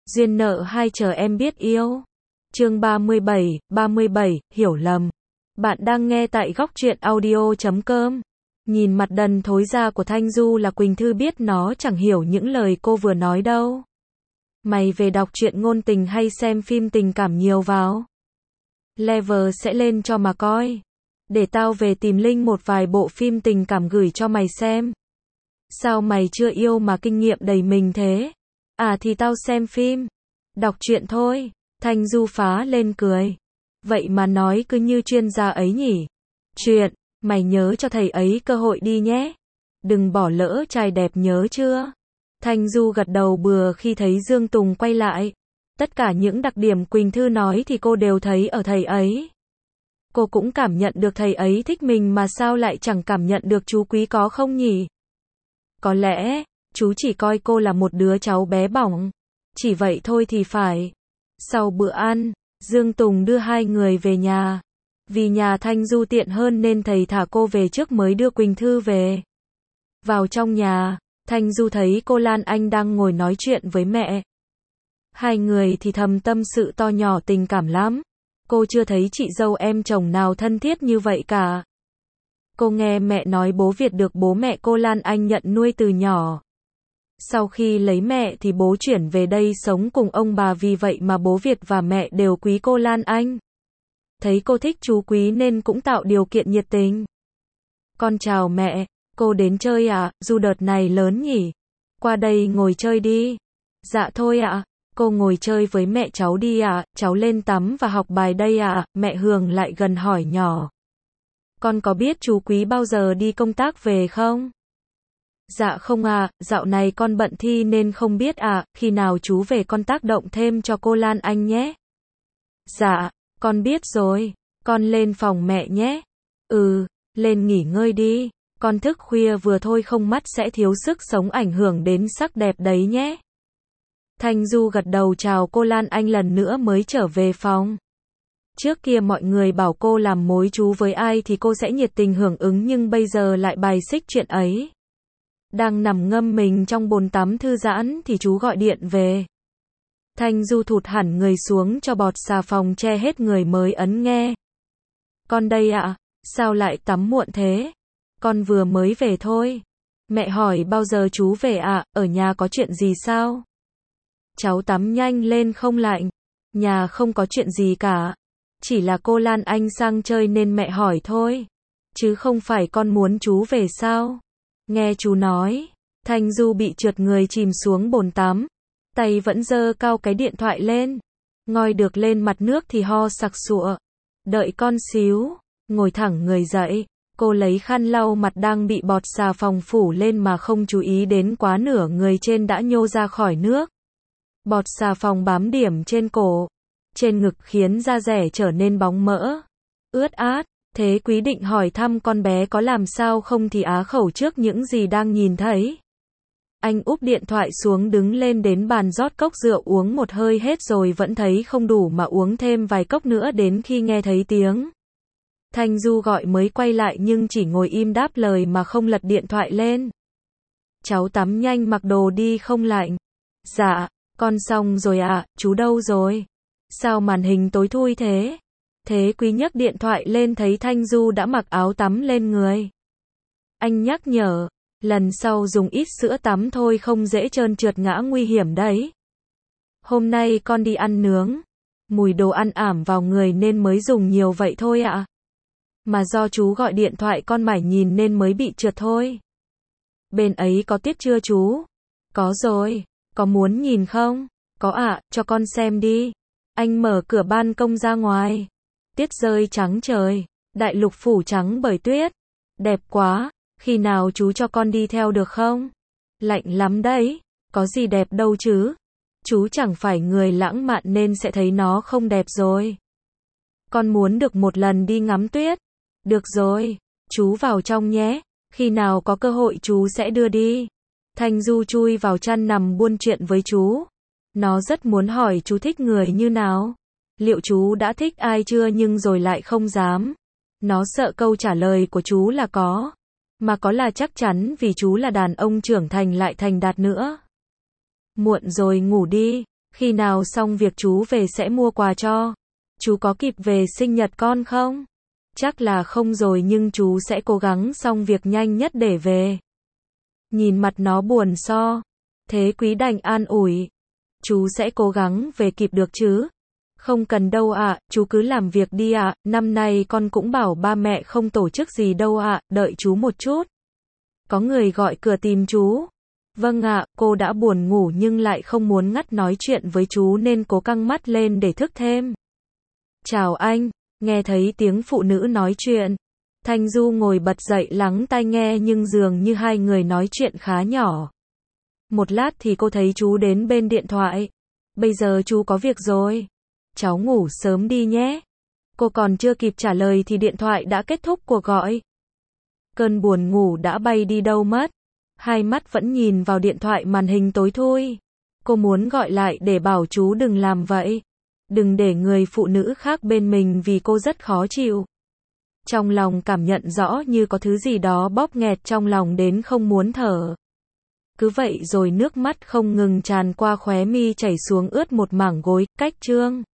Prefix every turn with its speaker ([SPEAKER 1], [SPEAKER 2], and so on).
[SPEAKER 1] Duyên nợ hai chờ em biết yêu. Chương 37, hiểu lầm. Bạn đang nghe tại góc truyện audio.com. Nhìn mặt đần thối ra của Thanh Du là Quỳnh Thư biết nó chẳng hiểu những lời cô vừa nói đâu. Mày về đọc truyện ngôn tình hay xem phim tình cảm nhiều vào. Level sẽ lên cho mà coi. Để tao về tìm link một vài bộ phim tình cảm gửi cho mày xem. Sao mày chưa yêu mà kinh nghiệm đầy mình thế? À thì tao xem phim, đọc truyện thôi. Thanh Du phá lên cười. Vậy mà nói cứ như chuyên gia ấy nhỉ. Chuyện, mày nhớ cho thầy ấy cơ hội đi nhé. Đừng bỏ lỡ trai đẹp nhớ chưa? Thanh Du gật đầu bừa khi thấy Dương Tùng quay lại. Tất cả những đặc điểm Quỳnh Thư nói thì cô đều thấy ở thầy ấy. Cô cũng cảm nhận được thầy ấy thích mình mà sao lại chẳng cảm nhận được chú Quý có không nhỉ? Có lẽ, chú chỉ coi cô là một đứa cháu bé bỏng. Chỉ vậy thôi thì phải. Sau bữa ăn, Dương Tùng đưa hai người về nhà. Vì nhà Thanh Du tiện hơn nên thầy thả cô về trước mới đưa Quỳnh Thư về. Vào trong nhà, Thanh Du thấy cô Lan Anh đang ngồi nói chuyện với mẹ. Hai người thì thầm tâm sự to nhỏ tình cảm lắm. Cô chưa thấy chị dâu em chồng nào thân thiết như vậy cả. Cô nghe mẹ nói bố Việt được bố mẹ cô Lan Anh nhận nuôi từ nhỏ. Sau khi lấy mẹ thì bố chuyển về đây sống cùng ông bà, vì vậy mà bố Việt và mẹ đều quý cô Lan Anh. Thấy cô thích chú Quý nên cũng tạo điều kiện nhiệt tình. Con chào mẹ, cô đến chơi à? Du đợt này lớn nhỉ? Qua đây ngồi chơi đi. Dạ thôi ạ, cô ngồi chơi với mẹ cháu đi ạ, cháu lên tắm và học bài đây ạ. Mẹ Hường lại gần hỏi nhỏ. Con có biết chú Quý bao giờ đi công tác về không? Dạ không ạ, dạo này con bận thi nên không biết ạ, khi nào chú về con tác động thêm cho cô Lan Anh nhé. Dạ, con biết rồi, con lên phòng mẹ nhé. Ừ, lên nghỉ ngơi đi, con thức khuya vừa thôi không mắt sẽ thiếu sức sống ảnh hưởng đến sắc đẹp đấy nhé. Thanh Du gật đầu chào cô Lan Anh lần nữa mới trở về phòng. Trước kia mọi người bảo cô làm mối chú với ai thì cô sẽ nhiệt tình hưởng ứng, nhưng bây giờ lại bài xích chuyện ấy. Đang nằm ngâm mình trong bồn tắm thư giãn thì chú gọi điện về. Thanh Du thụt hẳn người xuống cho bọt xà phòng che hết người mới ấn nghe. Con đây ạ, sao lại tắm muộn thế? Con vừa mới về thôi. Mẹ hỏi bao giờ chú về ạ, ở nhà có chuyện gì sao? Cháu tắm nhanh lên không lạnh. Nhà không có chuyện gì cả. Chỉ là cô Lan Anh sang chơi nên mẹ hỏi thôi. Chứ không phải con muốn chú về sao? Nghe chú nói, Thanh Du bị trượt người chìm xuống bồn tắm. Tay vẫn giơ cao cái điện thoại lên. Ngoi được lên mặt nước thì ho sặc sụa. Đợi con xíu, ngồi thẳng người dậy. Cô lấy khăn lau mặt đang bị bọt xà phòng phủ lên mà không chú ý đến quá nửa người trên đã nhô ra khỏi nước. Bọt xà phòng bám điểm trên cổ, trên ngực khiến da rẻ trở nên bóng mỡ, ướt át. Thế Quý định hỏi thăm con bé có làm sao không thì á khẩu trước những gì đang nhìn thấy. Anh úp điện thoại xuống đứng lên đến bàn rót cốc rượu uống một hơi hết rồi vẫn thấy không đủ mà uống thêm vài cốc nữa đến khi nghe thấy tiếng Thanh Du gọi mới quay lại, nhưng chỉ ngồi im đáp lời mà không lật điện thoại lên. Cháu tắm nhanh mặc đồ đi không lạnh. Dạ, con xong rồi ạ, chú đâu rồi? Sao màn hình tối thui thế? Thế Quý nhấc điện thoại lên thấy Thanh Du đã mặc áo tắm lên người. Anh nhắc nhở, lần sau dùng ít sữa tắm thôi không dễ trơn trượt ngã nguy hiểm đấy. Hôm nay con đi ăn nướng, mùi đồ ăn ảm vào người nên mới dùng nhiều vậy thôi ạ. Mà do chú gọi điện thoại con mải nhìn nên mới bị trượt thôi. Bên ấy có tiết chưa chú? Có rồi, có muốn nhìn không? Có ạ, cho con xem đi. Anh mở cửa ban công ra ngoài. Tiết rơi trắng trời, đại lục phủ trắng bởi tuyết. Đẹp quá, khi nào chú cho con đi theo được không? Lạnh lắm đấy, có gì đẹp đâu chứ. Chú chẳng phải người lãng mạn nên sẽ thấy nó không đẹp rồi. Con muốn được một lần đi ngắm tuyết. Được rồi, chú vào trong nhé, khi nào có cơ hội chú sẽ đưa đi. Thanh Du chui vào chăn nằm buôn chuyện với chú. Nó rất muốn hỏi chú thích người như nào. Liệu chú đã thích ai chưa nhưng rồi lại không dám. Nó sợ câu trả lời của chú là có. Mà có là chắc chắn vì chú là đàn ông trưởng thành lại thành đạt nữa. Muộn rồi ngủ đi. Khi nào xong việc chú về sẽ mua quà cho. Chú có kịp về sinh nhật con không? Chắc là không rồi nhưng chú sẽ cố gắng xong việc nhanh nhất để về. Nhìn mặt nó buồn so. Thế Quý đành an ủi. Chú sẽ cố gắng về kịp được chứ? Không cần đâu ạ, chú cứ làm việc đi ạ, năm nay con cũng bảo ba mẹ không tổ chức gì đâu ạ, đợi chú một chút. Có người gọi cửa tìm chú. Vâng ạ, cô đã buồn ngủ nhưng lại không muốn ngắt nói chuyện với chú nên cố căng mắt lên để thức thêm. Chào anh, nghe thấy tiếng phụ nữ nói chuyện. Thanh Du ngồi bật dậy lắng tai nghe nhưng dường như hai người nói chuyện khá nhỏ. Một lát thì cô thấy chú đến bên điện thoại. Bây giờ chú có việc rồi. Cháu ngủ sớm đi nhé. Cô còn chưa kịp trả lời thì điện thoại đã kết thúc cuộc gọi. Cơn buồn ngủ đã bay đi đâu mất. Hai mắt vẫn nhìn vào điện thoại màn hình tối thui. Cô muốn gọi lại để bảo chú đừng làm vậy. Đừng để người phụ nữ khác bên mình vì cô rất khó chịu. Trong lòng cảm nhận rõ như có thứ gì đó bóp nghẹt trong lòng đến không muốn thở. Cứ vậy rồi nước mắt không ngừng tràn qua khóe mi chảy xuống ướt một mảng gối, cách Trương.